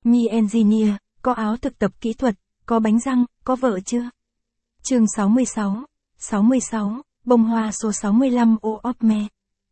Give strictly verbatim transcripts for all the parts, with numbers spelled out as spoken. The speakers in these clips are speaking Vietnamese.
Mi Engineer, có áo thực tập kỹ thuật, có bánh răng, có vợ chưa? Chương sáu mươi sáu, sáu mươi sáu, bông hoa số sáu mươi lăm O of Me.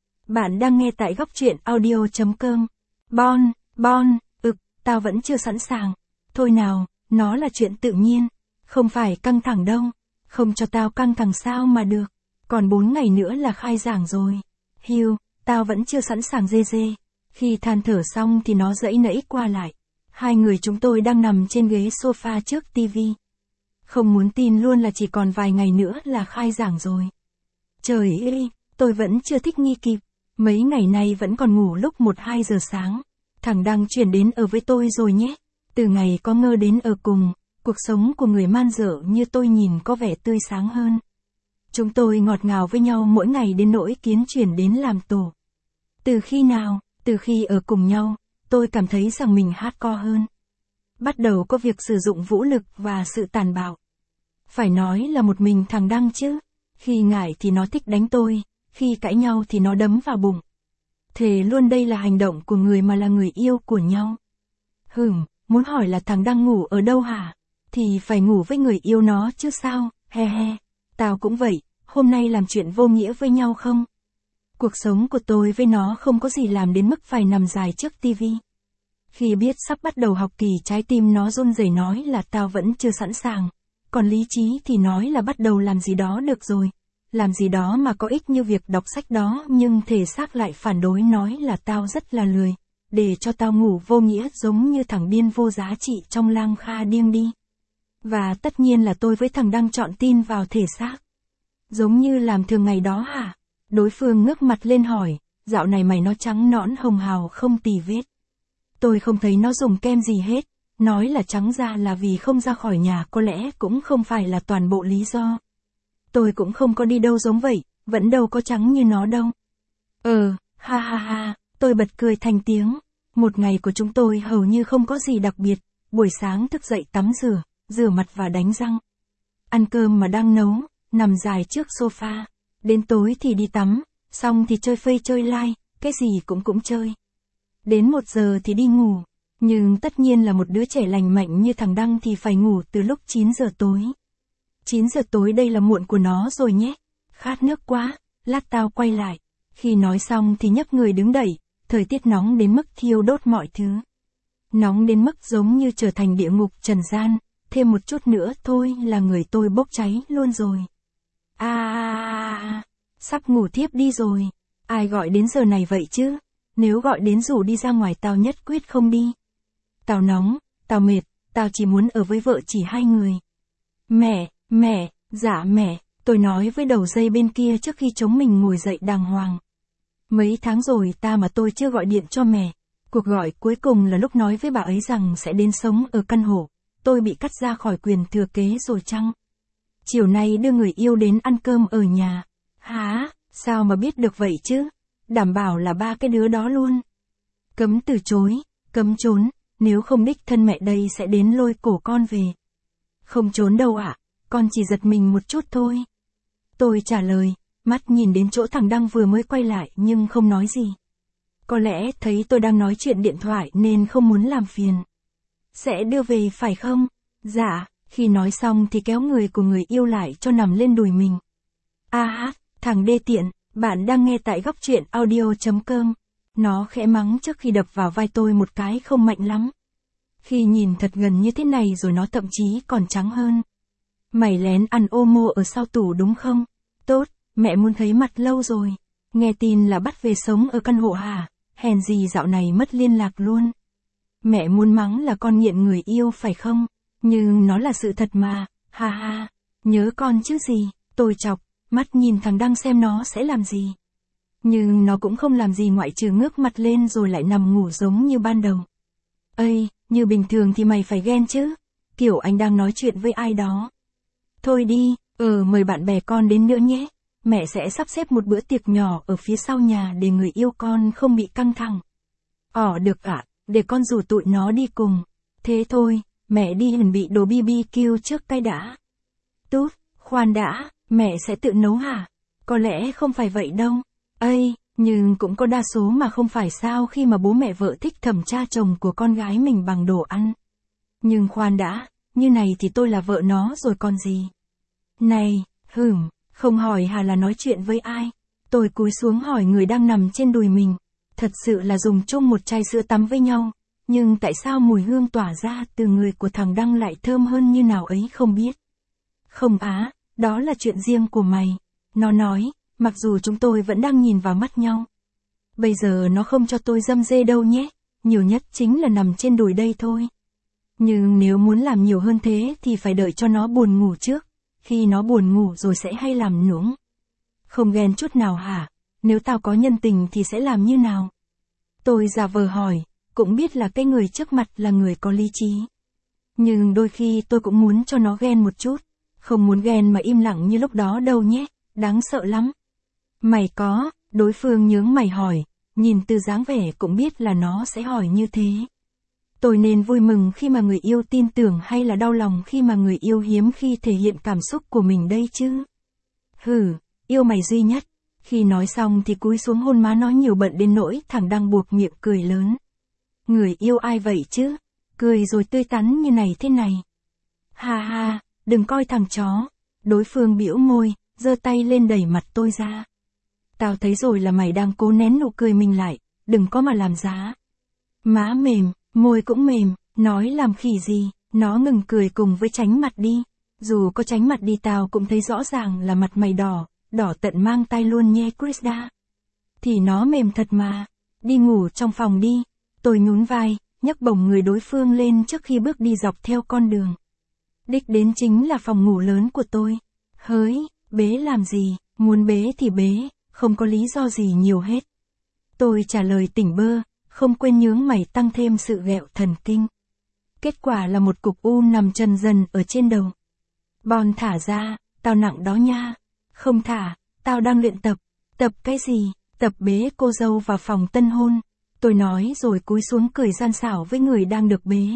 Bạn đang nghe tại góc truyện audio.com. Bon, Bon, ực, tao vẫn chưa sẵn sàng. Thôi nào, nó là chuyện tự nhiên. Không phải căng thẳng đâu. Không cho tao căng thẳng sao mà được. Còn bốn ngày nữa là khai giảng rồi. Hiu, tao vẫn chưa sẵn sàng dê dê. Khi than thở xong thì nó dãy nẫy qua lại. Hai người chúng tôi đang nằm trên ghế sofa trước tivi. Không muốn tin luôn là chỉ còn vài ngày nữa là khai giảng rồi. Trời ơi, tôi vẫn chưa thích nghi kịp. Mấy ngày nay vẫn còn ngủ lúc một hai giờ sáng. Thằng Đăng chuyển đến ở với tôi rồi nhé. Từ ngày có Ngơ đến ở cùng, cuộc sống của người man dợ như tôi nhìn có vẻ tươi sáng hơn. Chúng tôi ngọt ngào với nhau mỗi ngày đến nỗi Kiến chuyển đến làm tổ. Từ khi nào, từ khi ở cùng nhau, tôi cảm thấy rằng mình hardcore hơn. Bắt đầu có việc sử dụng vũ lực và sự tàn bạo. Phải nói là một mình thằng Đăng chứ. Khi ngại thì nó thích đánh tôi, khi cãi nhau thì nó đấm vào bụng. Thề luôn đây là hành động của người mà là người yêu của nhau. Hửm, muốn hỏi là thằng Đăng ngủ ở đâu hả? Thì phải ngủ với người yêu nó chứ sao, he he. Tao cũng vậy, hôm nay làm chuyện vô nghĩa với nhau không? Cuộc sống của tôi với nó không có gì làm đến mức phải nằm dài trước tivi. Khi biết sắp bắt đầu học kỳ, trái tim nó run rẩy nói là tao vẫn chưa sẵn sàng. Còn lý trí thì nói là bắt đầu làm gì đó được rồi. Làm gì đó mà có ích như việc đọc sách đó, nhưng thể xác lại phản đối nói là tao rất là lười. Để cho tao ngủ vô nghĩa giống như thằng điên vô giá trị trong Lang Kha điên đi. Và tất nhiên là tôi với thằng Đăng chọn tin vào thể xác. Giống như làm thường ngày đó hả? Đối phương ngước mặt lên hỏi, dạo này mày nó trắng nõn hồng hào không tì vết. Tôi không thấy nó dùng kem gì hết, nói là trắng da là vì không ra khỏi nhà, có lẽ cũng không phải là toàn bộ lý do. Tôi cũng không có đi đâu giống vậy, vẫn đâu có trắng như nó đâu. Ờ, ha ha ha, tôi bật cười thành tiếng. Một ngày của chúng tôi hầu như không có gì đặc biệt, buổi sáng thức dậy tắm rửa, rửa mặt và đánh răng. Ăn cơm mà đang nấu, nằm dài trước sofa. Đến tối thì đi tắm, xong thì chơi phây chơi like, cái gì cũng cũng chơi. Đến một giờ thì đi ngủ, nhưng tất nhiên là một đứa trẻ lành mạnh như thằng Đăng thì phải ngủ từ lúc chín giờ tối. chín giờ tối đây là muộn của nó rồi nhé. Khát nước quá, lát tao quay lại. Khi nói xong thì nhấc người đứng dậy, thời tiết nóng đến mức thiêu đốt mọi thứ. Nóng đến mức giống như trở thành địa ngục trần gian, thêm một chút nữa thôi là người tôi bốc cháy luôn rồi. À, à, à, sắp ngủ thiếp đi rồi. Ai gọi đến giờ này vậy chứ? Nếu gọi đến rủ đi ra ngoài tao nhất quyết không đi. Tao nóng, tao mệt, tao chỉ muốn ở với vợ chỉ hai người. Mẹ, mẹ, dạ mẹ, tôi nói với đầu dây bên kia trước khi chống mình ngồi dậy đàng hoàng. Mấy tháng rồi ta mà tôi chưa gọi điện cho mẹ. Cuộc gọi cuối cùng là lúc nói với bà ấy rằng sẽ đến sống ở căn hộ. Tôi bị cắt ra khỏi quyền thừa kế rồi chăng? Chiều nay đưa người yêu đến ăn cơm ở nhà. Hả? Sao mà biết được vậy chứ? Đảm bảo là ba cái đứa đó luôn. Cấm từ chối, cấm trốn, nếu không đích thân mẹ đây sẽ đến lôi cổ con về. Không trốn đâu ạ, con chỉ giật mình một chút thôi. Tôi trả lời, mắt nhìn đến chỗ thằng Đăng vừa mới quay lại nhưng không nói gì. Có lẽ thấy tôi đang nói chuyện điện thoại nên không muốn làm phiền. Sẽ đưa về phải không? Dạ, khi nói xong thì kéo người của người yêu lại cho nằm lên đùi mình. A hát, thằng đê tiện, bạn đang nghe tại góc truyện audio.com. Nó khẽ mắng trước khi đập vào vai tôi một cái không mạnh lắm. Khi nhìn thật gần như thế này rồi nó thậm chí còn trắng hơn. Mày lén ăn Omo ở sau tủ đúng không? Tốt, mẹ muốn thấy mặt lâu rồi. Nghe tin là bắt về sống ở căn hộ hả? Hèn gì dạo này mất liên lạc luôn. Mẹ muốn mắng là con nghiện người yêu phải không? Nhưng nó là sự thật mà, ha ha. Nhớ con chứ gì, tôi chọc, mắt nhìn thằng Đăng xem nó sẽ làm gì. Nhưng nó cũng không làm gì ngoại trừ ngước mặt lên rồi lại nằm ngủ giống như ban đầu. Ây, như bình thường thì mày phải ghen chứ. Kiểu anh đang nói chuyện với ai đó. Thôi đi, ờ mời bạn bè con đến nữa nhé. Mẹ sẽ sắp xếp một bữa tiệc nhỏ ở phía sau nhà để người yêu con không bị căng thẳng. Ỏ được ạ, để con rủ tụi nó đi cùng. Thế thôi, mẹ đi chuẩn bị đồ bê bê kiu trước cái đã. Tút, khoan đã, mẹ sẽ tự nấu hả? Có lẽ không phải vậy đâu. Ây, Nhưng cũng có đa số mà không phải sao khi mà bố mẹ vợ thích thẩm tra chồng của con gái mình bằng đồ ăn. Nhưng khoan đã, như này thì tôi là vợ nó rồi còn gì. Này, hửm, không hỏi hà là nói chuyện với ai. Tôi cúi xuống hỏi người đang nằm trên đùi mình. Thật sự là dùng chung một chai sữa tắm với nhau. Nhưng tại sao mùi hương tỏa ra từ người của thằng Đăng lại thơm hơn như nào ấy không biết. Không á, đó là chuyện riêng của mày. Nó nói, mặc dù chúng tôi vẫn đang nhìn vào mắt nhau. Bây giờ nó không cho tôi dâm dê đâu nhé, nhiều nhất chính là nằm trên đùi đây thôi. Nhưng nếu muốn làm nhiều hơn thế thì phải đợi cho nó buồn ngủ trước, khi nó buồn ngủ rồi sẽ hay làm nũng. Không ghen chút nào hả, nếu tao có nhân tình thì sẽ làm như nào? Tôi giả vờ hỏi, cũng biết là cái người trước mặt là người có lý trí. Nhưng đôi khi tôi cũng muốn cho nó ghen một chút, không muốn ghen mà im lặng như lúc đó đâu nhé, đáng sợ lắm. Mày có, đối phương nhướng mày hỏi, nhìn từ dáng vẻ cũng biết là nó sẽ hỏi như thế. Tôi nên vui mừng khi mà người yêu tin tưởng hay là đau lòng khi mà người yêu hiếm khi thể hiện cảm xúc của mình đây chứ? Hừ, yêu mày duy nhất. Khi nói xong thì cúi xuống hôn má nó nhiều bận đến nỗi thằng Đăng buộc miệng cười lớn. Người yêu ai vậy chứ? Cười rồi tươi tắn như này thế này. Ha ha, đừng coi thằng chó. Đối phương bĩu môi, giơ tay lên đẩy mặt tôi ra. Tao thấy rồi là mày đang cố nén nụ cười mình lại, đừng có mà làm giá. Má mềm, môi cũng mềm, nói làm khỉ gì, nó ngừng cười cùng với tránh mặt đi. Dù có tránh mặt đi tao cũng thấy rõ ràng là mặt mày đỏ, đỏ tận mang tay luôn nhé Krista. Thì nó mềm thật mà, đi ngủ trong phòng đi. Tôi nhún vai, nhấc bổng người đối phương lên trước khi bước đi dọc theo con đường. Đích đến chính là phòng ngủ lớn của tôi. Hỡi, bế làm gì, muốn bế thì bế, không có lý do gì nhiều hết. Tôi trả lời tỉnh bơ, không quên nhướng mày tăng thêm sự ghẹo thần kinh. Kết quả là một cục u nằm trần dần ở trên đầu. Bon thả ra, tao nặng đó nha. Không thả, tao đang luyện tập. Tập cái gì? Tập bế cô dâu vào phòng tân hôn. Tôi nói rồi cúi xuống cười gian xảo với người đang được bế.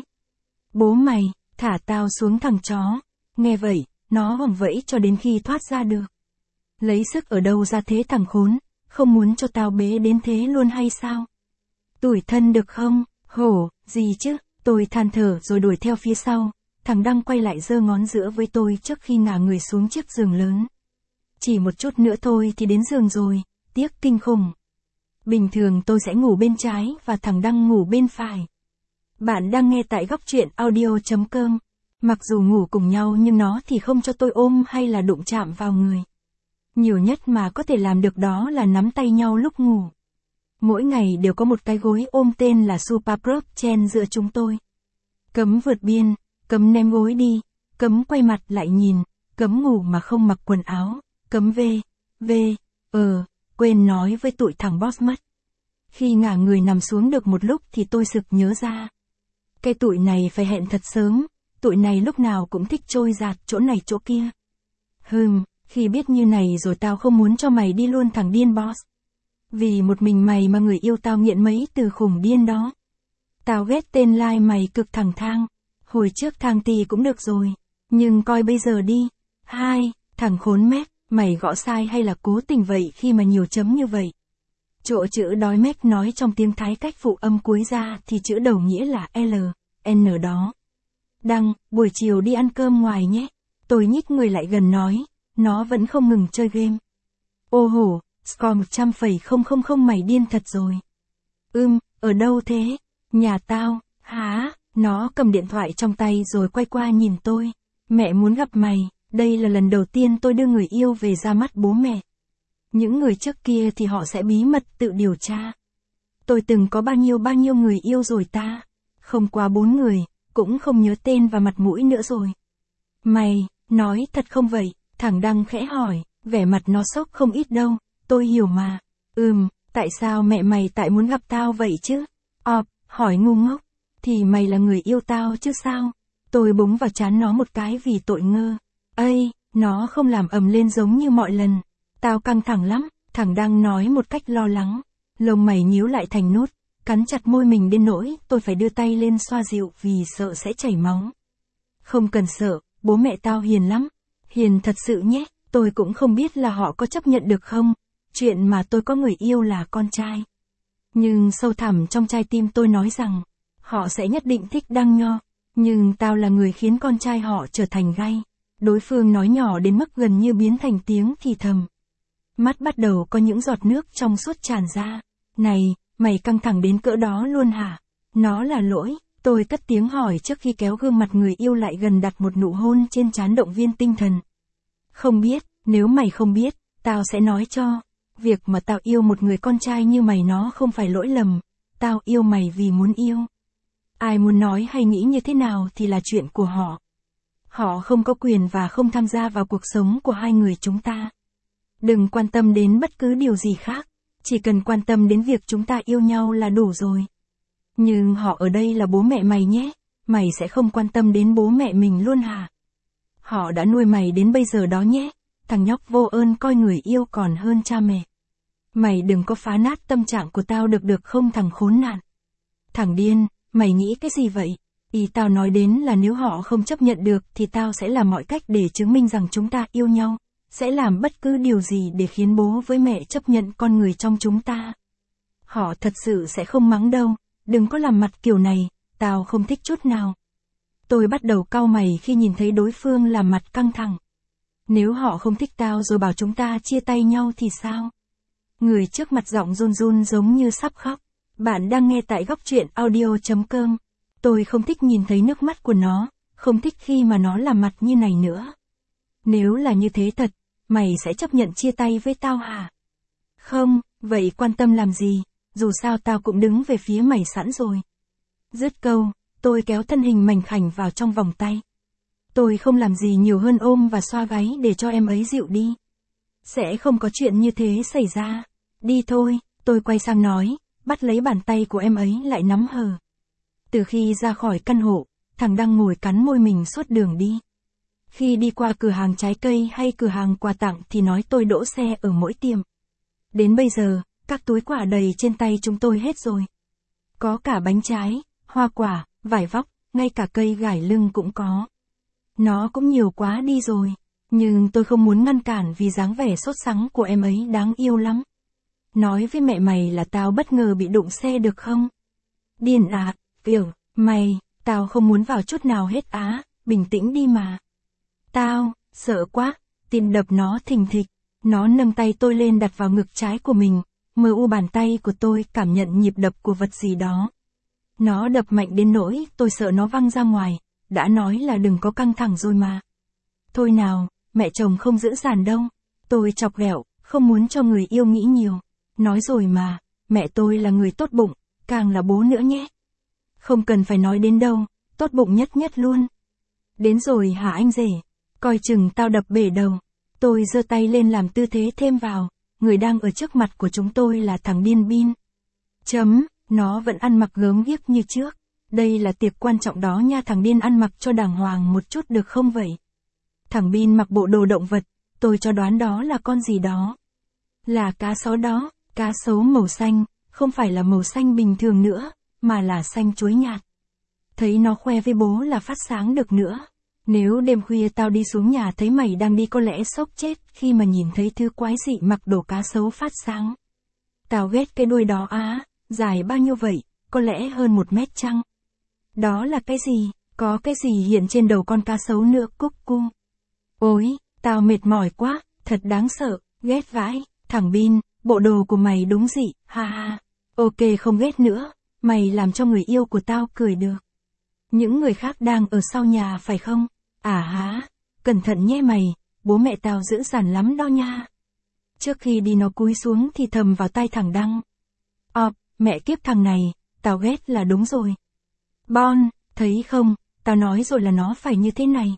Bố mày, thả tao xuống thằng chó. Nghe vậy, nó vòng vẫy cho đến khi thoát ra được. Lấy sức ở đâu ra thế thằng khốn, không muốn cho tao bế đến thế luôn hay sao? Tủi thân được không? Hổ, gì chứ? Tôi than thở rồi đuổi theo phía sau. Thằng Đăng quay lại giơ ngón giữa với tôi trước khi ngả người xuống chiếc giường lớn. Chỉ một chút nữa thôi thì đến giường rồi, tiếc kinh khủng. Bình thường tôi sẽ ngủ bên trái và thằng Đăng ngủ bên phải. Bạn đang nghe tại góc truyện audio chấm com. Mặc dù ngủ cùng nhau nhưng nó thì không cho tôi ôm hay là đụng chạm vào người. Nhiều nhất mà có thể làm được đó là nắm tay nhau lúc ngủ. Mỗi ngày đều có một cái gối ôm tên là Super Prop chen giữa chúng tôi. Cấm vượt biên, cấm ném gối đi, cấm quay mặt lại nhìn, cấm ngủ mà không mặc quần áo, cấm về, về, ờ, quên nói với tụi thằng boss mất. Khi ngả người nằm xuống được một lúc thì tôi sực nhớ ra. Cái tụi này phải hẹn thật sớm, tụi này lúc nào cũng thích trôi dạt chỗ này chỗ kia. Hừm, khi biết như này rồi tao không muốn cho mày đi luôn thằng điên boss. Vì một mình mày mà người yêu tao nghiện mấy từ khủng điên đó. Tao ghét tên lai like mày cực thẳng thang. Hồi trước thang tì cũng được rồi. Nhưng coi bây giờ đi. Hai, thằng khốn mét, mày gõ sai hay là cố tình vậy khi mà nhiều chấm như vậy? Chỗ chữ đói mét nói trong tiếng Thái cách phụ âm cuối ra thì chữ đầu nghĩa là L, N đó. Đăng, buổi chiều đi ăn cơm ngoài nhé. Tôi nhích người lại gần nói. Nó vẫn không ngừng chơi game. Ô hổ, score một trăm phẩy không không không mày điên thật rồi. Ưm, ở đâu thế? Nhà tao, hả? Nó cầm điện thoại trong tay rồi quay qua nhìn tôi. Mẹ muốn gặp mày, đây là lần đầu tiên tôi đưa người yêu về ra mắt bố mẹ. Những người trước kia thì họ sẽ bí mật tự điều tra. Tôi từng có bao nhiêu bao nhiêu người yêu rồi ta? Không quá bốn người, cũng không nhớ tên và mặt mũi nữa rồi. Mày, nói thật không vậy? Thằng Đăng khẽ hỏi, vẻ mặt nó sốc không ít đâu, tôi hiểu mà. Ừm, tại sao mẹ mày tại muốn gặp tao vậy chứ? Ọp, hỏi ngu ngốc, thì mày là người yêu tao chứ sao? Tôi búng vào trán nó một cái vì tội ngơ. Ây, nó không làm ầm lên giống như mọi lần. Tao căng thẳng lắm, thằng Đăng nói một cách lo lắng. Lông mày nhíu lại thành nút, cắn chặt môi mình đến nỗi tôi phải đưa tay lên xoa dịu vì sợ sẽ chảy máu. Không cần sợ, bố mẹ tao hiền lắm. Hiền thật sự nhé, tôi cũng không biết là họ có chấp nhận được không. chuyện mà tôi có người yêu là con trai. Nhưng sâu thẳm trong trái tim tôi nói rằng, họ sẽ nhất định thích Đăng Nho, nhưng tao là người khiến con trai họ trở thành gay. Đối phương nói nhỏ đến mức gần như biến thành tiếng thì thầm. Mắt bắt đầu có những giọt nước trong suốt tràn ra. Này, mày căng thẳng đến cỡ đó luôn hả? Nó là lỗi, tôi cất tiếng hỏi trước khi kéo gương mặt người yêu lại gần đặt một nụ hôn trên trán động viên tinh thần. Không biết, nếu mày không biết, tao sẽ nói cho. Việc mà tao yêu một người con trai như mày nó không phải lỗi lầm. Tao yêu mày vì muốn yêu. Ai muốn nói hay nghĩ như thế nào thì là chuyện của họ. Họ không có quyền và không tham gia vào cuộc sống của hai người chúng ta. Đừng quan tâm đến bất cứ điều gì khác. Chỉ cần quan tâm đến việc chúng ta yêu nhau là đủ rồi. Nhưng họ ở đây là bố mẹ mày nhé. Mày sẽ không quan tâm đến bố mẹ mình luôn hả? Họ đã nuôi mày đến bây giờ đó nhé. Thằng nhóc vô ơn coi người yêu còn hơn cha mẹ. Mày đừng có phá nát tâm trạng của tao được được không thằng khốn nạn. Thằng điên, mày nghĩ cái gì vậy? Ý tao nói đến là nếu họ không chấp nhận được thì tao sẽ làm mọi cách để chứng minh rằng chúng ta yêu nhau. Sẽ làm bất cứ điều gì để khiến bố với mẹ chấp nhận con người trong chúng ta. Họ thật sự sẽ không mắng đâu. Đừng có làm mặt kiểu này, tao không thích chút nào. Tôi bắt đầu cau mày khi nhìn thấy đối phương làm mặt căng thẳng. Nếu họ không thích tao rồi bảo chúng ta chia tay nhau thì sao? Người trước mặt giọng run run giống như sắp khóc. Bạn đang nghe tại góc truyện audio chấm com. Tôi không thích nhìn thấy nước mắt của nó, không thích khi mà nó làm mặt như này nữa. Nếu là như thế thật, mày sẽ chấp nhận chia tay với tao hả? Không, vậy quan tâm làm gì, dù sao tao cũng đứng về phía mày sẵn rồi. Dứt câu, tôi kéo thân hình mảnh khảnh vào trong vòng tay. Tôi không làm gì nhiều hơn ôm và xoa gáy để cho em ấy dịu đi. Sẽ không có chuyện như thế xảy ra. Đi thôi, tôi quay sang nói, bắt lấy bàn tay của em ấy lại nắm hờ. Từ khi ra khỏi căn hộ, thằng Đăng ngồi cắn môi mình suốt đường đi. Khi đi qua cửa hàng trái cây hay cửa hàng quà tặng thì nói tôi đỗ xe ở mỗi tiệm. Đến bây giờ, các túi quà đầy trên tay chúng tôi hết rồi. Có cả bánh trái, hoa quả, vải vóc, ngay cả cây gải lưng cũng có. Nó cũng nhiều quá đi rồi, nhưng tôi không muốn ngăn cản vì dáng vẻ sốt sắng của em ấy đáng yêu lắm. Nói với mẹ mày là tao bất ngờ bị đụng xe được không? Điên à, kiểu, mày, tao không muốn vào chút nào hết á, bình tĩnh đi mà. Tao, sợ quá, tim đập nó thình thịch, nó nâng tay tôi lên đặt vào ngực trái của mình, mờ u bàn tay của tôi cảm nhận nhịp đập của vật gì đó. Nó đập mạnh đến nỗi tôi sợ nó văng ra ngoài, đã nói là đừng có căng thẳng rồi mà. Thôi nào, mẹ chồng không giữ dàn đâu, tôi chọc ghẹo, không muốn cho người yêu nghĩ nhiều. Nói rồi mà, mẹ tôi là người tốt bụng, càng là bố nữa nhé. Không cần phải nói đến đâu, tốt bụng nhất nhất luôn. Đến rồi hả anh rể, coi chừng tao đập bể đầu. Tôi giơ tay lên làm tư thế thêm vào, người đang ở trước mặt của chúng tôi là thằng điên Bin. Chấm, nó vẫn ăn mặc gớm ghiếc như trước. Đây là tiệc quan trọng đó nha, thằng điên ăn mặc cho đàng hoàng một chút được không vậy? Thằng Bin mặc bộ đồ động vật, tôi cho đoán đó là con gì đó. Là cá sấu đó, cá sấu màu xanh, không phải là màu xanh bình thường nữa, mà là xanh chuối nhạt. Thấy nó khoe với bố là phát sáng được nữa. Nếu đêm khuya tao đi xuống nhà thấy mày đang đi có lẽ sốc chết khi mà nhìn thấy thứ quái dị mặc đồ cá sấu phát sáng. Tao ghét cái đuôi đó á, dài bao nhiêu vậy, có lẽ hơn một mét chăng? Đó là cái gì, có cái gì hiện trên đầu con cá sấu nữa cúc cu. Ôi, tao mệt mỏi quá, thật đáng sợ, ghét vãi, thằng Bin, bộ đồ của mày đúng dị, ha ha. Ok không ghét nữa, mày làm cho người yêu của tao cười được. Những người khác đang ở sau nhà phải không? À há, cẩn thận nhé mày, bố mẹ tao giữ dằn lắm đó nha. Trước khi đi nó cúi xuống thì thầm vào tai thằng Đăng. Ọp, mẹ kiếp thằng này, tao ghét là đúng rồi. Bon, thấy không, tao nói rồi là nó phải như thế này.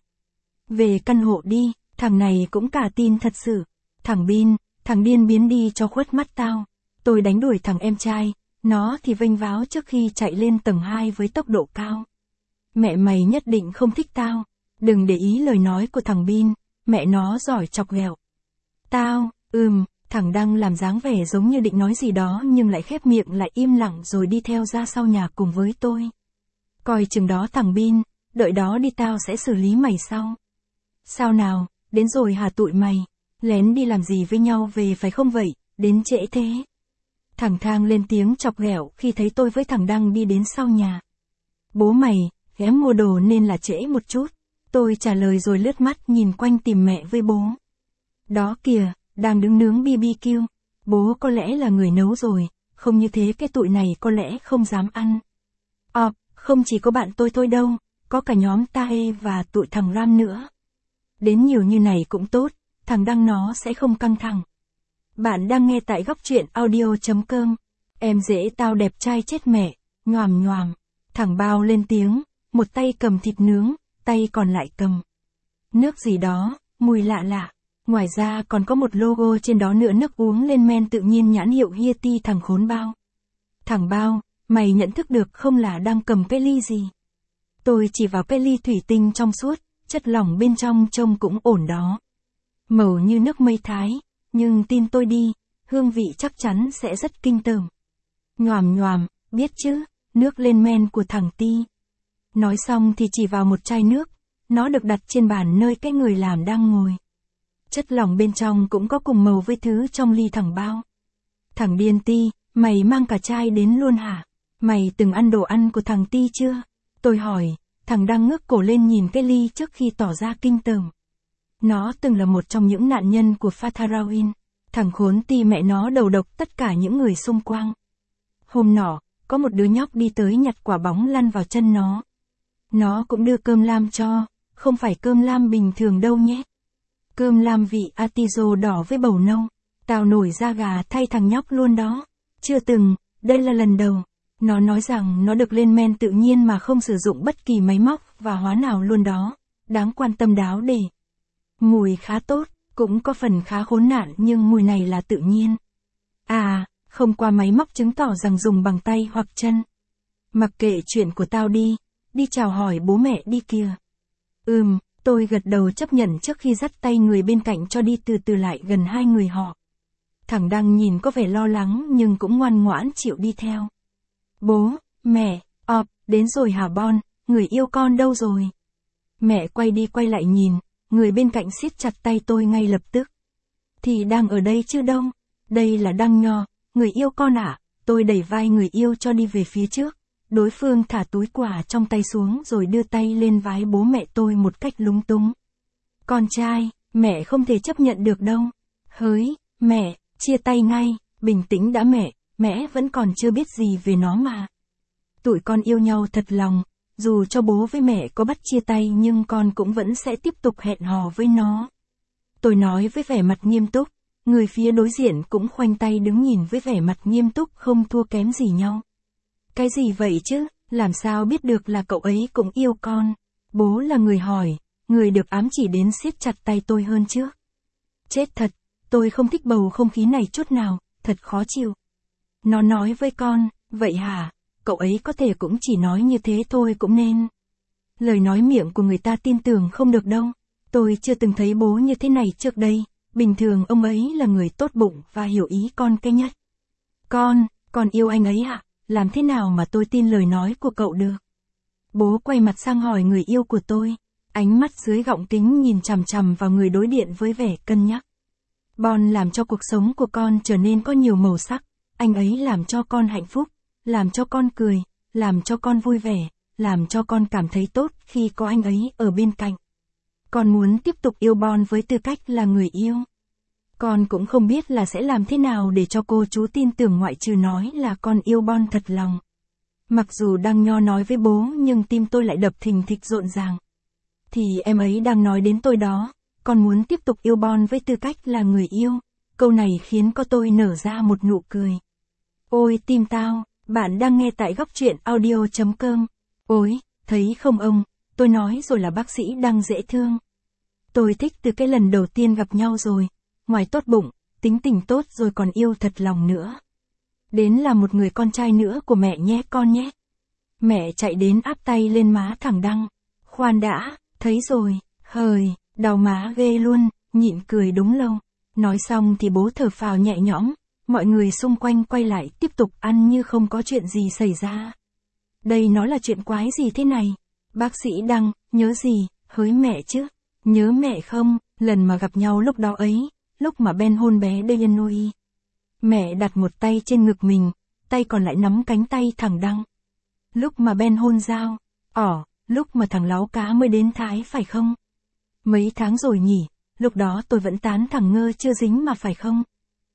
Về căn hộ đi, thằng này cũng cả tin thật sự. Thằng Bin, thằng điên biến đi cho khuất mắt tao. Tôi đánh đuổi thằng em trai, nó thì vênh váo trước khi chạy lên tầng hai với tốc độ cao. Mẹ mày nhất định không thích tao. Đừng để ý lời nói của thằng Bin, mẹ nó giỏi chọc ghẹo. Tao, ừm, thằng Đăng làm dáng vẻ giống như định nói gì đó nhưng lại khép miệng lại im lặng rồi đi theo ra sau nhà cùng với tôi. Coi chừng đó thằng Bin, đợi đó đi tao sẽ xử lý mày sau. Sao nào, đến rồi hả tụi mày, lén đi làm gì với nhau về phải không vậy, đến trễ thế. Thằng Thang lên tiếng chọc ghẹo khi thấy tôi với thằng Đăng đi đến sau nhà. Bố mày, ghé mua đồ nên là trễ một chút. Tôi trả lời rồi lướt mắt nhìn quanh tìm mẹ với bố. Đó kìa, đang đứng nướng bê bê kiu. Bố có lẽ là người nấu rồi, không như thế cái tụi này có lẽ không dám ăn. Ờ, không chỉ có bạn tôi thôi đâu, có cả nhóm Tae và tụi thằng Ram nữa. Đến nhiều như này cũng tốt, thằng Đăng nó sẽ không căng thẳng. Bạn đang nghe tại góc truyện audio chấm com. Em dễ tao đẹp trai chết mẹ, nhoàm nhoàm. Thằng Bao lên tiếng, một tay cầm thịt nướng, tay còn lại cầm nước gì đó, mùi lạ lạ. Ngoài ra còn có một logo trên đó nữa, nước uống lên men tự nhiên nhãn hiệu Yeti. Thằng khốn Bao. Thằng Bao, mày nhận thức được không là đang cầm cái ly gì? Tôi chỉ vào cái ly thủy tinh trong suốt, chất lỏng bên trong trông cũng ổn đó. Màu như nước mây Thái, nhưng tin tôi đi, hương vị chắc chắn sẽ rất kinh tởm. Nhoàm nhoàm, biết chứ, nước lên men của thằng Ti. Nói xong thì chỉ vào một chai nước, nó được đặt trên bàn nơi cái người làm đang ngồi. Chất lỏng bên trong cũng có cùng màu với thứ trong ly. Thằng Bao. Thằng điên Ti, mày mang cả chai đến luôn hả? Mày từng ăn đồ ăn của thằng Ti chưa? Tôi hỏi, thằng đang ngước cổ lên nhìn cái ly trước khi tỏ ra kinh tởm. Nó từng là một trong những nạn nhân của Fatharawin. Thằng khốn Ti mẹ nó đầu độc tất cả những người xung quanh. Hôm nọ, có một đứa nhóc đi tới nhặt quả bóng lăn vào chân nó. Nó cũng đưa cơm lam cho, không phải cơm lam bình thường đâu nhé. Cơm lam vị atiso đỏ với bầu nâu. Tao nổi da gà thay thằng nhóc luôn đó. Chưa từng, đây là lần đầu. Nó nói rằng nó được lên men tự nhiên mà không sử dụng bất kỳ máy móc và hóa nào luôn đó. Đáng quan tâm đáo để. Mùi khá tốt, cũng có phần khá khốn nạn nhưng mùi này là tự nhiên. À, không qua máy móc chứng tỏ rằng dùng bằng tay hoặc chân. Mặc kệ chuyện của tao đi, đi chào hỏi bố mẹ đi kìa. Ừm, tôi gật đầu chấp nhận trước khi dắt tay người bên cạnh cho đi từ từ lại gần hai người họ. Thằng Đăng nhìn có vẻ lo lắng nhưng cũng ngoan ngoãn chịu đi theo. Bố, mẹ, ọp, đến rồi hả Bon, người yêu con đâu rồi? Mẹ quay đi quay lại nhìn, người bên cạnh siết chặt tay tôi ngay lập tức. Thì đang ở đây chứ đâu, đây là Đăng Nho, người yêu con ạ. À? Tôi đẩy vai người yêu cho đi về phía trước. Đối phương thả túi quà trong tay xuống rồi đưa tay lên vái bố mẹ tôi một cách lúng túng. Con trai, mẹ không thể chấp nhận được đâu. Hỡi, mẹ, chia tay ngay, bình tĩnh đã mẹ, mẹ vẫn còn chưa biết gì về nó mà. Tụi con yêu nhau thật lòng, dù cho bố với mẹ có bắt chia tay nhưng con cũng vẫn sẽ tiếp tục hẹn hò với nó. Tôi nói với vẻ mặt nghiêm túc, người phía đối diện cũng khoanh tay đứng nhìn với vẻ mặt nghiêm túc không thua kém gì nhau. Cái gì vậy chứ, làm sao biết được là cậu ấy cũng yêu con? Bố là người hỏi, người được ám chỉ đến siết chặt tay tôi hơn trước. Chết thật, tôi không thích bầu không khí này chút nào, thật khó chịu. Nó nói với con, vậy hả, cậu ấy có thể cũng chỉ nói như thế thôi cũng nên. Lời nói miệng của người ta tin tưởng không được đâu. Tôi chưa từng thấy bố như thế này trước đây, bình thường ông ấy là người tốt bụng và hiểu ý con cái nhất. Con, con yêu anh ấy ạ, làm thế nào mà tôi tin lời nói của cậu được? Bố quay mặt sang hỏi người yêu của tôi, ánh mắt dưới gọng kính nhìn chằm chằm vào người đối điện với vẻ cân nhắc. Bon làm cho cuộc sống của con trở nên có nhiều màu sắc, anh ấy làm cho con hạnh phúc, làm cho con cười, làm cho con vui vẻ, làm cho con cảm thấy tốt khi có anh ấy ở bên cạnh. Con muốn tiếp tục yêu Bon với tư cách là người yêu. Con cũng không biết là sẽ làm thế nào để cho cô chú tin tưởng ngoại trừ nói là con yêu Bon thật lòng. Mặc dù Đăng Nho nói với bố nhưng tim tôi lại đập thình thịch rộn ràng. Thì em ấy đang nói đến tôi đó, con muốn tiếp tục yêu Bon với tư cách là người yêu. Câu này khiến có tôi nở ra một nụ cười. Ôi tim tao, bạn đang nghe tại góc truyện audio chấm com. Ôi, thấy không ông, tôi nói rồi là bác sĩ Đăng dễ thương. Tôi thích từ cái lần đầu tiên gặp nhau rồi, ngoài tốt bụng, tính tình tốt rồi còn yêu thật lòng nữa. Đến là một người con trai nữa của mẹ nhé con nhé. Mẹ chạy đến áp tay lên má thằng Đăng. Khoan đã, thấy rồi, hời, đau má ghê luôn, nhịn cười đúng lâu. Nói xong thì bố thở phào nhẹ nhõm, mọi người xung quanh quay lại tiếp tục ăn như không có chuyện gì xảy ra. Đây nó là chuyện quái gì thế này? Bác sĩ Đăng, nhớ gì, hỡi mẹ chứ? Nhớ mẹ không, lần mà gặp nhau lúc đó ấy, lúc mà Ben hôn bé Dayanoi. Mẹ đặt một tay trên ngực mình, tay còn lại nắm cánh tay thằng Đăng. Lúc mà Ben hôn Giao, ỏ, lúc mà thằng Láo Cá mới đến Thái phải không? Mấy tháng rồi nhỉ, lúc đó tôi vẫn tán thằng Ngơ chưa dính mà phải không?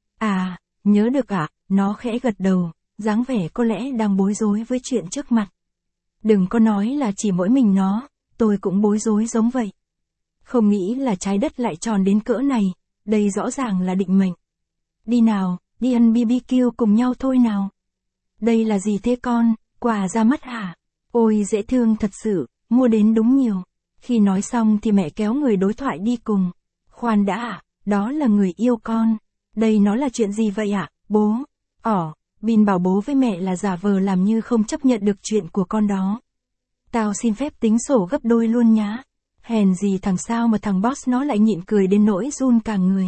À, nhớ được ạ, à, nó khẽ gật đầu, dáng vẻ có lẽ đang bối rối với chuyện trước mặt. Đừng có nói là chỉ mỗi mình nó, tôi cũng bối rối giống vậy. Không nghĩ là trái đất lại tròn đến cỡ này, đây rõ ràng là định mệnh. Đi nào, đi ăn bê bê kiu cùng nhau thôi nào. Đây là gì thế con, quà ra mắt hả? Ôi dễ thương thật sự, mua đến đúng nhiều. Khi nói xong thì mẹ kéo người đối thoại đi cùng. Khoan đã ạ, đó là người yêu con. Đây nó là chuyện gì vậy ạ, bố? Ỏ, Bin bảo bố với mẹ là giả vờ làm như không chấp nhận được chuyện của con đó. Tao xin phép tính sổ gấp đôi luôn nhá. Hèn gì thằng sao mà thằng boss nó lại nhịn cười đến nỗi run cả người.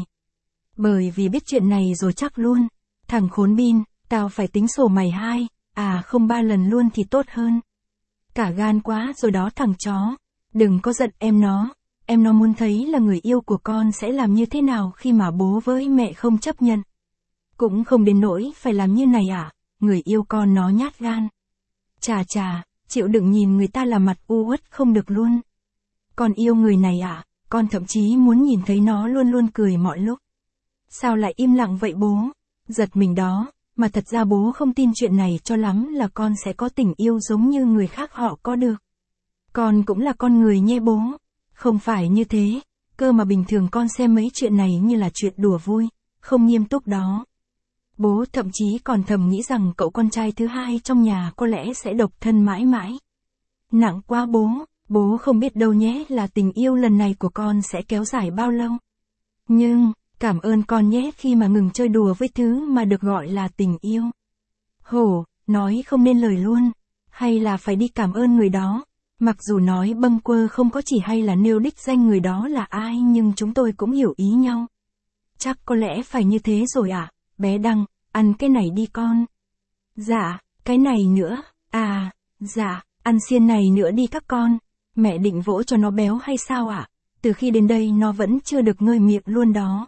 Bởi vì biết chuyện này rồi chắc luôn. Thằng khốn Bin, tao phải tính sổ mày hai, à không ba lần luôn thì tốt hơn. Cả gan quá rồi đó thằng chó. Đừng có giận em nó. Em nó muốn thấy là người yêu của con sẽ làm như thế nào khi mà bố với mẹ không chấp nhận. Cũng không đến nỗi phải làm như này à, người yêu con nó nhát gan. Chà chà, chịu đựng nhìn người ta làm mặt u uất không được luôn. Con yêu người này à, con thậm chí muốn nhìn thấy nó luôn luôn cười mọi lúc. Sao lại im lặng vậy bố? Giật mình đó, mà thật ra bố không tin chuyện này cho lắm là con sẽ có tình yêu giống như người khác họ có được. Con cũng là con người nhé bố. Không phải như thế, cơ mà bình thường con xem mấy chuyện này như là chuyện đùa vui, không nghiêm túc đó. Bố thậm chí còn thầm nghĩ rằng cậu con trai thứ hai trong nhà có lẽ sẽ độc thân mãi mãi. Nặng quá bố, bố không biết đâu nhé là tình yêu lần này của con sẽ kéo dài bao lâu. Nhưng, cảm ơn con nhé khi mà ngừng chơi đùa với thứ mà được gọi là tình yêu. Hổ, nói không nên lời luôn, hay là phải đi cảm ơn người đó. Mặc dù nói bâng quơ không có chỉ hay là nêu đích danh người đó là ai nhưng chúng tôi cũng hiểu ý nhau. Chắc có lẽ phải như thế rồi ạ, à? Bé Đăng, ăn cái này đi con. Dạ, cái này nữa, à, dạ, ăn xiên này nữa đi các con. Mẹ định vỗ cho nó béo hay sao ạ? À? Từ khi đến đây nó vẫn chưa được ngơi miệng luôn đó.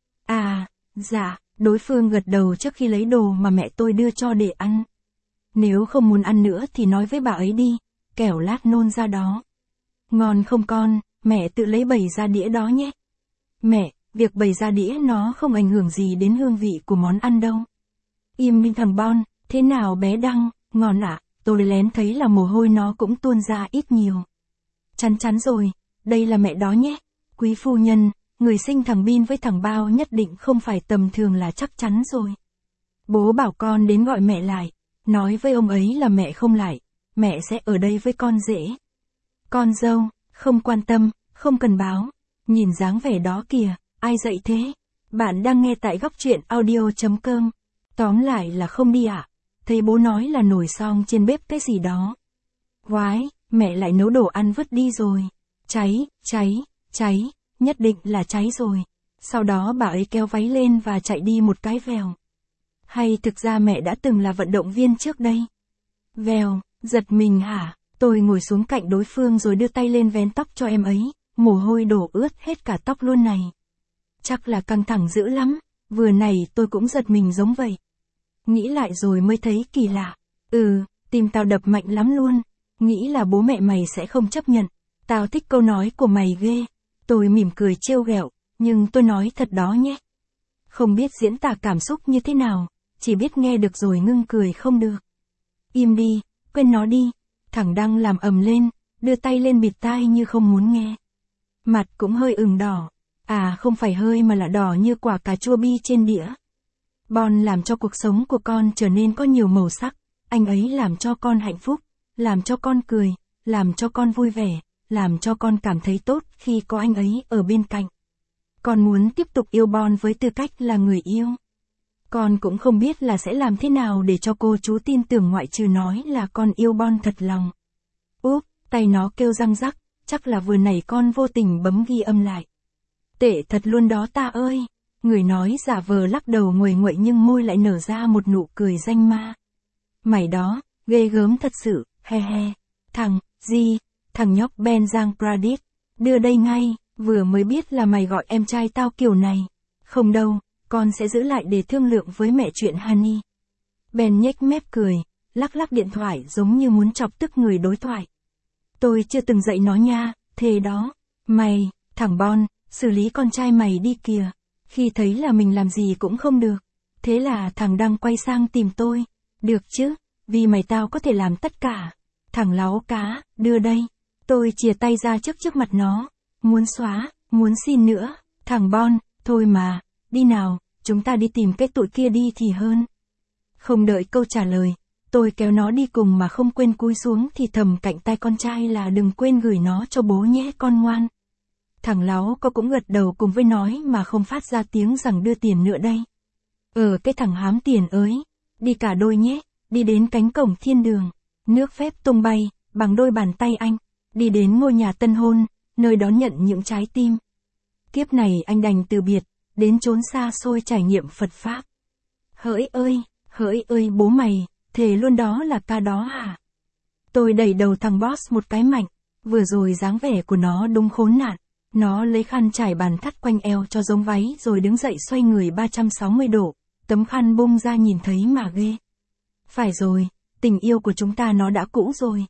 À, dạ, đối phương gật đầu trước khi lấy đồ mà mẹ tôi đưa cho để ăn. Nếu không muốn ăn nữa thì nói với bà ấy đi. Kẻo lát nôn ra đó. Ngon không con, mẹ tự lấy bày ra đĩa đó nhé. Mẹ, việc bày ra đĩa nó không ảnh hưởng gì đến hương vị của món ăn đâu. Im đi thằng Bon, thế nào bé Đăng, ngon ạ, à? Tôi lén thấy là mồ hôi nó cũng tuôn ra ít nhiều. Chắn chắn rồi, đây là mẹ đó nhé. Quý phu nhân, người sinh thằng Bin với thằng Bao nhất định không phải tầm thường là chắc chắn rồi. Bố bảo con đến gọi mẹ lại, nói với ông ấy là mẹ không lại. Mẹ sẽ ở đây với con dễ. Con dâu, không quan tâm, không cần báo. Nhìn dáng vẻ đó kìa, ai dạy thế? Bạn đang nghe tại góc truyện audio chấm com. Tóm lại là không đi ạ. À? Thấy bố nói là nồi xong trên bếp cái gì đó. Quái, mẹ lại nấu đồ ăn vứt đi rồi. Cháy, cháy, cháy, nhất định là cháy rồi. Sau đó bà ấy kéo váy lên và chạy đi một cái vèo. Hay thực ra mẹ đã từng là vận động viên trước đây? Vèo. Giật mình hả? Tôi ngồi xuống cạnh đối phương rồi đưa tay lên vén tóc cho em ấy, mồ hôi đổ ướt hết cả tóc luôn này. Chắc là căng thẳng dữ lắm, vừa này tôi cũng giật mình giống vậy. Nghĩ lại rồi mới thấy kỳ lạ. Ừ, tim tao đập mạnh lắm luôn, nghĩ là bố mẹ mày sẽ không chấp nhận. Tao thích câu nói của mày ghê. Tôi mỉm cười trêu ghẹo, nhưng tôi nói thật đó nhé. Không biết diễn tả cảm xúc như thế nào, chỉ biết nghe được rồi ngưng cười không được. Im đi. Quên nó đi, thằng Đăng làm ầm lên, đưa tay lên bịt tai như không muốn nghe. Mặt cũng hơi ửng đỏ, à không phải hơi mà là đỏ như quả cà chua bi trên đĩa. Bon làm cho cuộc sống của con trở nên có nhiều màu sắc, anh ấy làm cho con hạnh phúc, làm cho con cười, làm cho con vui vẻ, làm cho con cảm thấy tốt khi có anh ấy ở bên cạnh. Con muốn tiếp tục yêu Bon với tư cách là người yêu. Con cũng không biết là sẽ làm thế nào để cho cô chú tin tưởng ngoại trừ nói là con yêu Bon thật lòng. Úp, tay nó kêu răng rắc, chắc là vừa nãy con vô tình bấm ghi âm lại. Tệ thật luôn đó ta ơi. Người nói giả vờ lắc đầu nguầy nguậy nhưng môi lại nở ra một nụ cười danh ma. Mày đó, ghê gớm thật sự, he he. Thằng, gì, thằng nhóc Ben Giang Pradit, đưa đây ngay, vừa mới biết là mày gọi em trai tao kiểu này. Không đâu. con sẽ giữ lại để thương lượng với mẹ chuyện Honey. Ben nhếch mép cười, lắc lắc điện thoại giống như muốn chọc tức người đối thoại. Tôi chưa từng dạy nó nha, thề đó. Mày, thằng Bon, xử lý con trai mày đi kìa. Khi thấy là mình làm gì cũng không được. Thế là thằng Đăng quay sang tìm tôi. Được chứ, vì mày tao có thể làm tất cả. Thằng láo cá, đưa đây. Tôi chìa tay ra trước trước mặt nó. Muốn xóa, muốn xin nữa. Thằng Bon, thôi mà, đi nào, chúng ta đi tìm cái tụi kia đi thì hơn. Không đợi câu trả lời, tôi kéo nó đi cùng mà không quên cúi xuống thì thầm cạnh tay con trai là đừng quên gửi nó cho bố nhé con ngoan. Thằng láo có cũng gật đầu cùng với nói mà không phát ra tiếng rằng đưa tiền nữa đây. Ờ cái thằng hám tiền ới, đi cả đôi nhé, đi đến cánh cổng thiên đường, nước phép tung bay, bằng đôi bàn tay anh, đi đến ngôi nhà tân hôn, nơi đón nhận những trái tim. Kiếp này anh đành từ biệt, đến chốn xa xôi trải nghiệm Phật Pháp. Hỡi ơi, hỡi ơi bố mày, thề luôn đó là ca đó hả? Tôi đẩy đầu thằng Boss một cái mạnh, vừa rồi dáng vẻ của nó đúng khốn nạn. Nó lấy khăn trải bàn thắt quanh eo cho giống váy rồi đứng dậy xoay người ba trăm sáu mươi độ, tấm khăn bung ra nhìn thấy mà ghê. Phải rồi, tình yêu của chúng ta nó đã cũ rồi.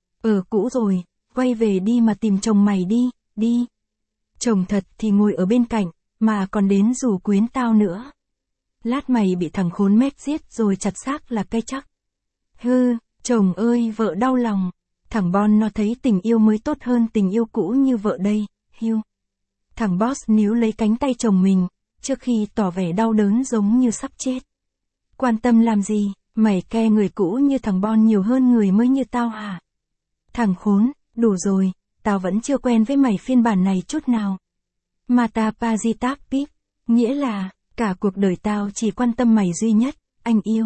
Ờ cũ rồi, quay về đi mà tìm chồng mày đi, đi. Chồng thật thì ngồi ở bên cạnh, mà còn đến rủ quyến tao nữa. Lát mày bị thằng khốn mét giết rồi chặt xác là cây chắc. Hư, chồng ơi vợ đau lòng. Thằng Bon nó thấy tình yêu mới tốt hơn tình yêu cũ như vợ đây, hiu. Thằng Boss níu lấy cánh tay chồng mình, trước khi tỏ vẻ đau đớn giống như sắp chết. Quan tâm làm gì, mày ke người cũ như thằng Bon nhiều hơn người mới như tao hả? Thằng khốn, đủ rồi, tao vẫn chưa quen với mày phiên bản này chút nào. Mata Pazitap Pip, nghĩa là, cả cuộc đời tao chỉ quan tâm mày duy nhất, anh yêu.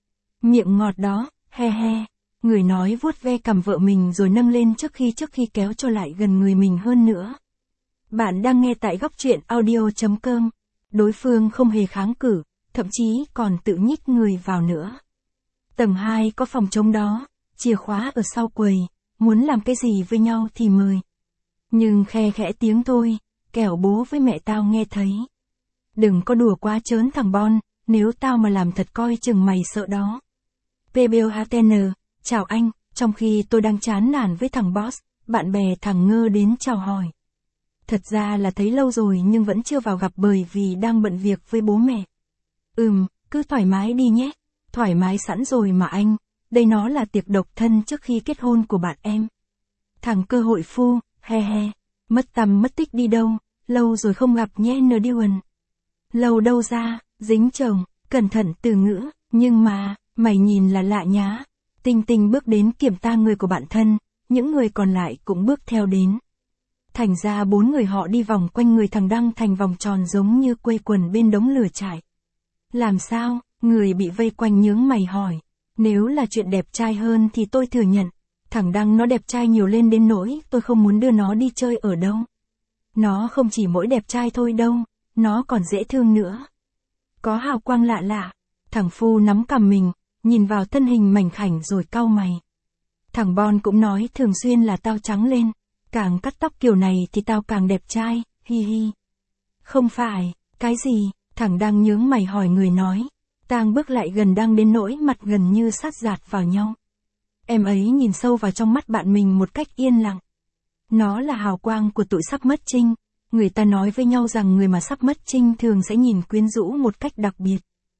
Miệng ngọt đó, he he, người nói vuốt ve cằm vợ mình rồi nâng lên trước khi trước khi kéo cho lại gần người mình hơn nữa. Bạn đang nghe tại góc truyện audio chấm com, đối phương không hề kháng cự, thậm chí còn tự nhích người vào nữa. Tầng hai có phòng trống đó, chìa khóa ở sau quầy, muốn làm cái gì với nhau thì mời. Nhưng khe khẽ tiếng thôi, kẻo bố với mẹ tao nghe thấy. Đừng có đùa quá trớn thằng Bon, nếu tao mà làm thật coi chừng mày sợ đó. pê bê o hát en, chào anh, trong khi tôi đang chán nản với thằng Boss, bạn bè thằng Ngơ đến chào hỏi. Thật ra là thấy lâu rồi nhưng vẫn chưa vào gặp bởi vì đang bận việc với bố mẹ. Ừm, cứ thoải mái đi nhé, thoải mái sẵn rồi mà anh, đây nó là tiệc độc thân trước khi kết hôn của bạn em. Thằng cơ hội phu, he he, mất tầm mất tích đi đâu, lâu rồi không gặp nhé Nduan. Lâu đâu ra, dính chồng, cẩn thận từ ngữ, nhưng mà, mày nhìn là lạ nhá. Tinh Tinh bước đến kiểm tra người của bạn thân, những người còn lại cũng bước theo đến. Thành ra bốn người họ đi vòng quanh người thằng Đăng thành vòng tròn giống như quây quần bên đống lửa trại. Làm sao, người bị vây quanh nhướng mày hỏi. Nếu là chuyện đẹp trai hơn thì tôi thừa nhận. Thằng Đăng nó đẹp trai nhiều lên đến nỗi tôi không muốn đưa nó đi chơi ở đâu. Nó không chỉ mỗi đẹp trai thôi đâu, nó còn dễ thương nữa. Có hào quang lạ lạ. Thằng Phu nắm cằm mình, nhìn vào thân hình mảnh khảnh rồi cau mày. Thằng Bon cũng nói thường xuyên là tao trắng lên. Càng cắt tóc kiểu này thì tao càng đẹp trai, hi hi. Không phải, cái gì, thằng Đăng nhướng mày hỏi người nói. Tang bước lại gần Đăng đến nỗi mặt gần như sát dạt vào nhau. Em ấy nhìn sâu vào trong mắt bạn mình một cách yên lặng. Nó là hào quang của tụi sắp mất trinh. Người ta nói với nhau rằng người mà sắp mất trinh thường sẽ nhìn quyến rũ một cách đặc biệt.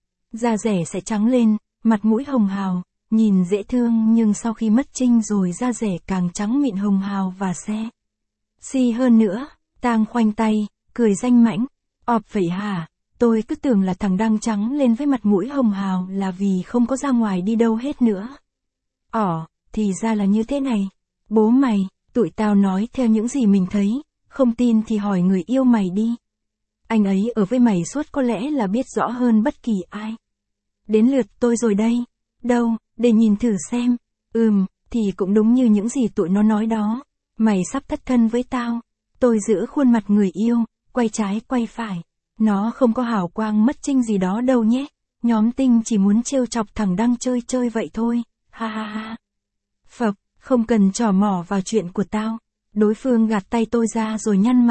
Da rẻ sẽ trắng lên, mặt mũi hồng hào, nhìn dễ thương nhưng sau khi mất trinh rồi da rẻ càng trắng mịn hồng hào và xe. Si hơn nữa, Tang khoanh tay, cười danh mãnh. Ọp vậy hả, tôi cứ tưởng là thằng Đăng trắng lên với mặt mũi hồng hào là vì không có ra ngoài đi đâu hết nữa. Ỏ, thì ra là như thế này. Bố mày, tụi tao nói theo những gì mình thấy, không tin thì hỏi người yêu mày đi. Anh ấy ở với mày suốt có lẽ là biết rõ hơn bất kỳ ai. Đến lượt tôi rồi đây. Đâu, để nhìn thử xem. Ừm, thì cũng đúng như những gì tụi nó nói đó. Mày sắp thất thân với tao. Tôi giữ khuôn mặt người yêu, quay trái quay phải. Nó không có hào quang mất trinh gì đó đâu nhé. Nhóm Tinh chỉ muốn trêu chọc thằng Đăng chơi chơi vậy thôi. Ha ha ha. Phập, không cần trò mỏ vào chuyện của tao. Đối phương gạt tay tôi ra rồi nhăn mặt.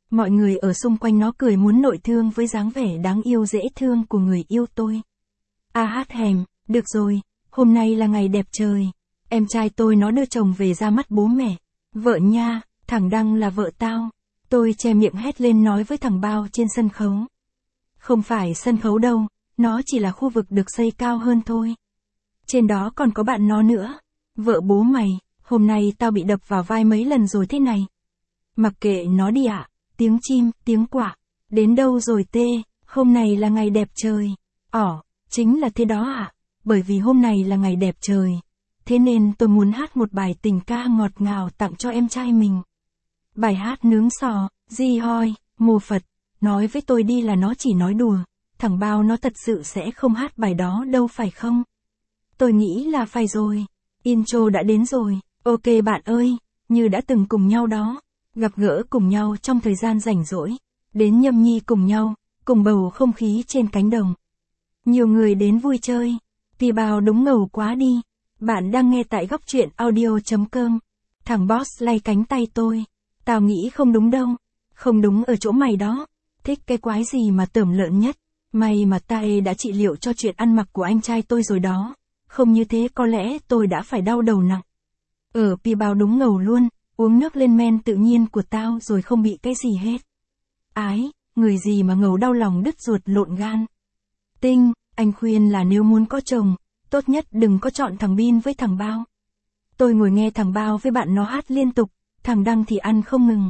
Mọi người ở xung quanh nó cười muốn nội thương với dáng vẻ đáng yêu dễ thương của người yêu tôi. A hát hèm, được rồi, hôm nay là ngày đẹp trời. Em trai tôi nó đưa chồng về ra mắt bố mẹ. Vợ nha, thằng Đăng là vợ tao. Tôi che miệng hét lên nói với thằng Bao trên sân khấu. Không phải sân khấu đâu, nó chỉ là khu vực được xây cao hơn thôi. Trên đó còn có bạn nó nữa. Vợ bố mày, hôm nay tao bị đập vào vai mấy lần rồi thế này. Mặc kệ nó đi ạ, à, tiếng chim, tiếng quạ. Đến đâu rồi tê, hôm nay là ngày đẹp trời. Ỏ, chính là thế đó ạ, à, bởi vì hôm nay là ngày đẹp trời. Thế nên tôi muốn hát một bài tình ca ngọt ngào tặng cho em trai mình. Bài hát nướng sò, di hoi, mô Phật, nói với tôi đi là nó chỉ nói đùa. Thằng Bao nó thật sự sẽ không hát bài đó đâu phải không? Tôi nghĩ là phải rồi. Intro đã đến rồi. Ok bạn ơi, như đã từng cùng nhau đó. Gặp gỡ cùng nhau trong thời gian rảnh rỗi. Đến nhâm nhi cùng nhau, cùng bầu không khí trên cánh đồng. Nhiều người đến vui chơi. Thì Bao đúng ngầu quá đi. Bạn đang nghe tại góc truyện audio chấm com. Thằng boss lay cánh tay tôi. Tao nghĩ không đúng đâu. Không đúng ở chỗ mày đó. Thích cái quái gì mà tởm lợn nhất. May mà tay đã trị liệu cho chuyện ăn mặc của anh trai tôi rồi đó. Không như thế có lẽ tôi đã phải đau đầu nặng. Ở Pi Bao đúng ngầu luôn. Uống nước lên men tự nhiên của tao rồi không bị cái gì hết. Ái, người gì mà ngầu đau lòng đứt ruột lộn gan. Tinh, anh khuyên là nếu muốn có chồng, tốt nhất đừng có chọn thằng Bin với thằng Bao. Tôi ngồi nghe thằng Bao với bạn nó hát liên tục, thằng Đăng thì ăn không ngừng.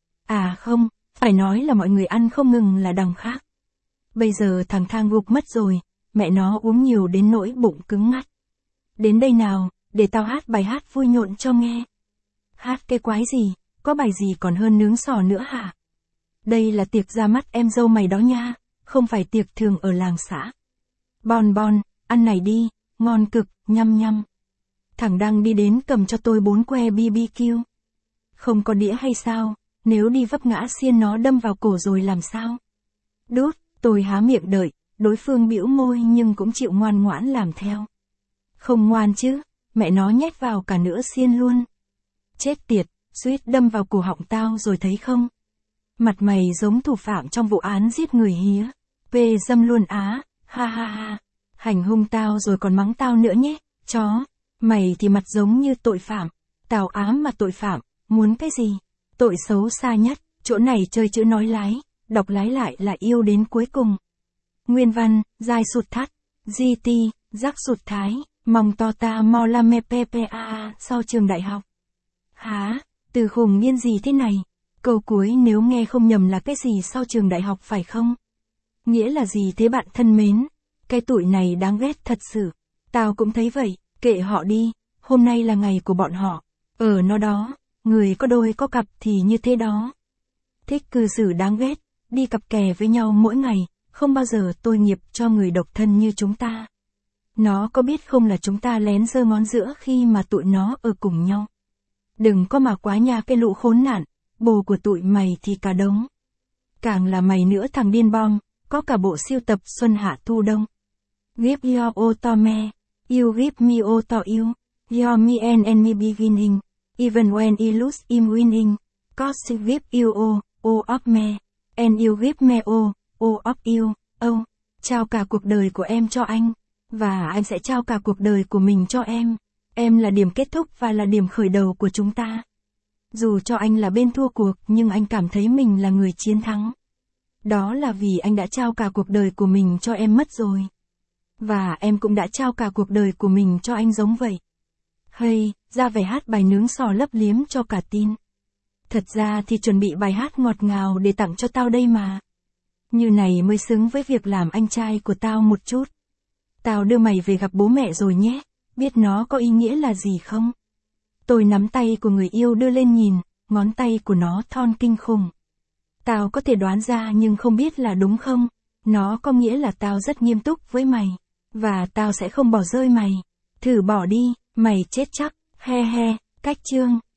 À không, phải nói là mọi người ăn không ngừng là đằng khác. Bây giờ thằng Thang gục mất rồi, mẹ nó uống nhiều đến nỗi bụng cứng ngắt. Đến đây nào, để tao hát bài hát vui nhộn cho nghe. Hát cái quái gì, có bài gì còn hơn nướng sò nữa hả? Đây là tiệc ra mắt em dâu mày đó nha, không phải tiệc thường ở làng xã. Bon bon, ăn này đi, ngon cực, nhăm nhăm. Thằng Đăng đi đến cầm cho tôi bốn que bê bê kiu. Không có đĩa hay sao, nếu đi vấp ngã xiên nó đâm vào cổ rồi làm sao? Đút, tôi há miệng đợi, đối phương bĩu môi nhưng cũng chịu ngoan ngoãn làm theo. Không ngoan chứ, mẹ nó nhét vào cả nửa xiên luôn. Chết tiệt, suýt đâm vào cổ họng tao rồi thấy không? Mặt mày giống thủ phạm trong vụ án giết người hía. Pê dâm luôn á, ha ha ha. Hành hung tao rồi còn mắng tao nữa nhé, chó. Mày thì mặt giống như tội phạm. Tào ám mà tội phạm, muốn cái gì? Tội xấu xa nhất, chỗ này chơi chữ nói lái, đọc lái lại là yêu đến cuối cùng. Nguyên văn, dai sụt thắt, gi ti, rắc sụt thái, mong to ta mo la me pe pe a sau trường đại học. Hả, từ khủng nghiên gì thế này? Câu cuối nếu nghe không nhầm là cái gì sau trường đại học phải không? Nghĩa là gì thế bạn thân mến? Cái tụi này đáng ghét thật sự. Tao cũng thấy vậy, kệ họ đi, hôm nay là ngày của bọn họ. Ở nó đó, người có đôi có cặp thì như thế đó. Thích cư xử đáng ghét, đi cặp kè với nhau mỗi ngày, không bao giờ tôi nghiệp cho người độc thân như chúng ta. Nó có biết không là chúng ta lén giơ ngón giữa khi mà tụi nó ở cùng nhau. Đừng có mà quá nha cái lũ khốn nạn, bồ của tụi mày thì cả đống. Càng là mày nữa thằng điên bong, có cả bộ siêu tập xuân hạ thu đông. Give your all to me, you give me all to you, your me and and me beginning, even when you lose I'm winning, cause you give you all, all of me, and you give me all, all of you, oh, trao cả cuộc đời của em cho anh, và anh sẽ trao cả cuộc đời của mình cho em. Em là điểm kết thúc và là điểm khởi đầu của chúng ta. Dù cho anh là bên thua cuộc nhưng anh cảm thấy mình là người chiến thắng. Đó là vì anh đã trao cả cuộc đời của mình cho em mất rồi. Và em cũng đã trao cả cuộc đời của mình cho anh giống vậy. Hay, ra về hát bài nướng sò lấp liếm cho cả tin. Thật ra thì chuẩn bị bài hát ngọt ngào để tặng cho tao đây mà. Như này mới xứng với việc làm anh trai của tao một chút. Tao đưa mày về gặp bố mẹ rồi nhé. Biết nó có ý nghĩa là gì không? Tôi nắm tay của người yêu đưa lên nhìn, ngón tay của nó thon kinh khủng. Tao có thể đoán ra nhưng không biết là đúng không? Nó có nghĩa là tao rất nghiêm túc với mày. Và tao sẽ không bỏ rơi mày. Thử bỏ đi, mày chết chắc, he he, cách chương.